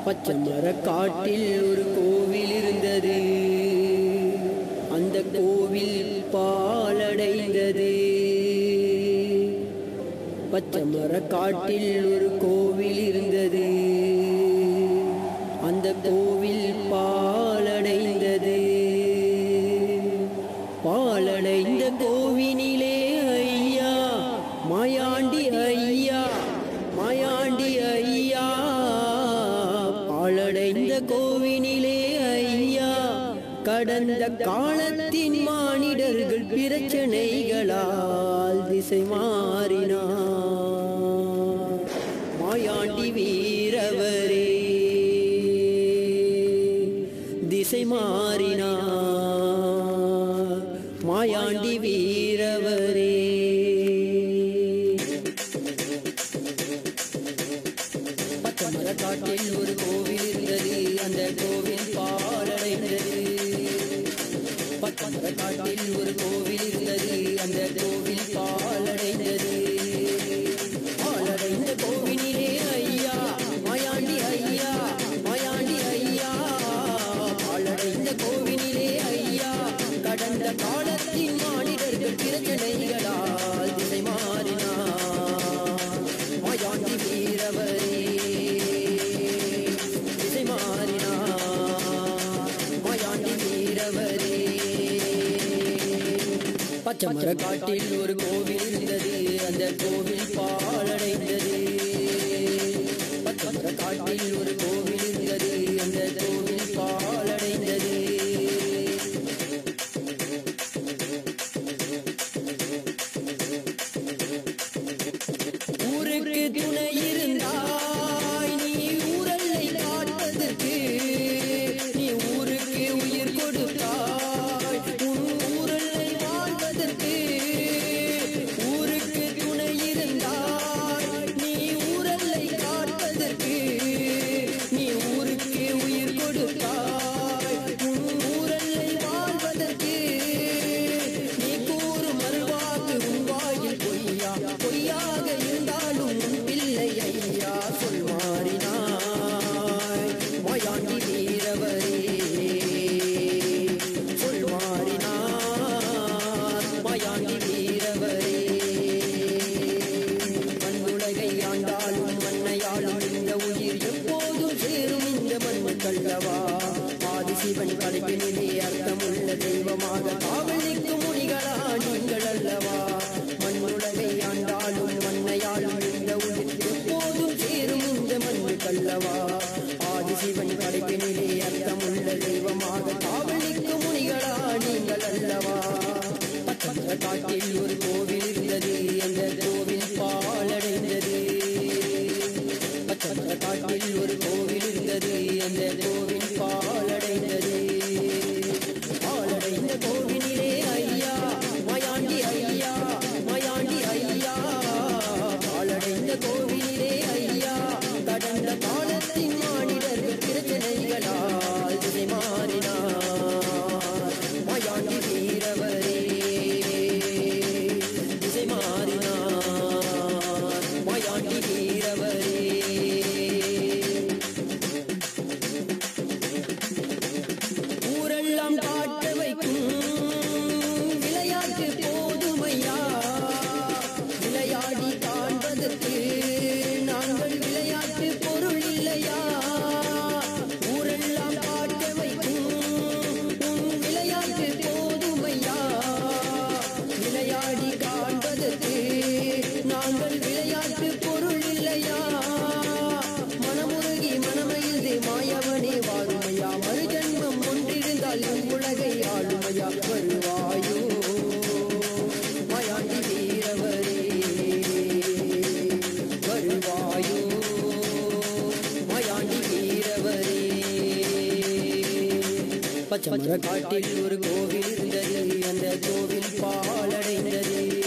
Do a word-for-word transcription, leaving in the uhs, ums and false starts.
பச்சமர காட்டில் ஒரு கோவில் இருந்தது. அந்த கோவில் பாலடைந்தது. பச்சமர காட்டில் ஒரு கோவில் இருந்தது. அந்த கோவில் பாலடைந்தது. பாலடைந்த கோவினிலே ஐயா மாயாண்டி ஐயா மாயாண்டி ஐயா. பாலடைந்த கோவினிலே ஐயா கடந்த காலத்தின் மானிடர்கள் பிரச்சனைகளால் திசை மாறினார். மாயாண்டி வீரவரே திசை மாறினார். மாயாண்டி வீரவரே. பச்சமர காட்டில் ஒரு கோவில் இருந்தது. அந்த கோவில் பாலடைந்தது. பச்சமர காட்டில் ஒரு கோவில் இருந்தது. அந்த கோவில் பாலடைந்தது. பாலடைந்த கோவினிலே ஐயா மாயாண்டி ஐயா மாயாண்டி ஐயா. பாலடைந்த கோவினிலே ஐயா கடந்த காலத்தின் மானிடர்கள் பிரச்சனைகளால் திசை மாறினார். மாயாண்டி வீரவரே திசை மாறினார். மாயாண்டி வீரவரே. பச்சமர காட்டில் ஒரு கோவில் இருந்தது. அந்த கோவில் பாலடைந்தது. பச்சமர காட்டில் ஒரு கோவில் இருந்தது. அந்த கோவில் பாலடைந்தது. ஊருக்கு துணை இருந்தாய் நீ ஊரல்லை காட்பதற்கு. நீ ஊருக்கு உயிர் கொடுத்தாய் உன் ஊரல்லை வாழ்வதற்கு. ஊருக்கு துணை இருந்தாய் நீ ஊரல்லை காட்பதற்கு. நீ ஊருக்கு உயிர் கொடுத்தாய் உன் ஊரல்லை வாழ்வதற்கு. நீ கூறும் மறுவாக்கு உன் வாயில் பொய்யா பொய்யாக இருந்தாலும் உன் பிள்ளை ஐயா சொல் மாறினாய். மாயாண்டி வீரவரே சொல் மாறினார். மாயாண்டி வீரவரே. மண்ணுலகை ஆண்டாலும் மண்ணையாளும் இந்த உயிர் எப்போதும் சேரும் இந்த மண்ணுக்கல்லவா. ஆதிசிவன் படைப்பினிலே அர்த்தமுள்ள தெய்வமாக காவல் நிற்கும் முனிகளா நீங்கள் அல்லவா. மண்ணுலகை ஆண்டாலும் மண்ணையாளும் இந்த உயிர் எப்போதும் சேரும் இந்த மண்ணுக்கல்லவா. ஆதிசிவன் படைப்பினிலே அர்த்தமுள்ள தெய்வமாக காவல் நிற்கும் முனிகளா நீங்கள் அல்லவா. பச்சமர காட்டில் ஒரு கோவில் இருந்தது. அந்த கோவில் பாலடைந்தது. பச்சமர காட்டில் ஒரு கோவில் இருந்தது. அந்த கோவில் பாலடைந்தது. பாலடைந்த கோவினிலே ஐயா மாயாண்டி ஐயா மாயாண்டி ஐயா. பாலடைந்த கோவினிலே ஐயா கடந்த காலத்தின் மானிடர்கள் பிரச்சனைகளால் திசை மாறினார். மாயாண்டி வீரவரே திசை மாறினார். மாயாண்டி வீரவரே. ஊரெல்லாம் காட்ட வைக்கும் விளையாட்டு போதுமையா. விளையாடி காண்பதற்கு நாங்கள் விளையாட்டு பொருள் இல்லையா. ஊரெல்லாம் காட்ட வைக்கும் உன் விளையாட்டு போதுமையா. விளையாடி காண்பதற்கு நாங்கள் விளையாட்டு பொருள் இல்லையா. மனமுருகி மனமைந்து மாயவனே வாருமையா. மறுஜன்மம் ஒன்றிருந்தால் உலகை ஆளுமையா. வருவாயோ மாயாண்டி வீரவரே வருவாயோ மாயாண்டி வீரவரே. பச்சமர காட்டில் ஒரு கோவில் இருந்தது. அந்த கோவில் பாலடைந்தது.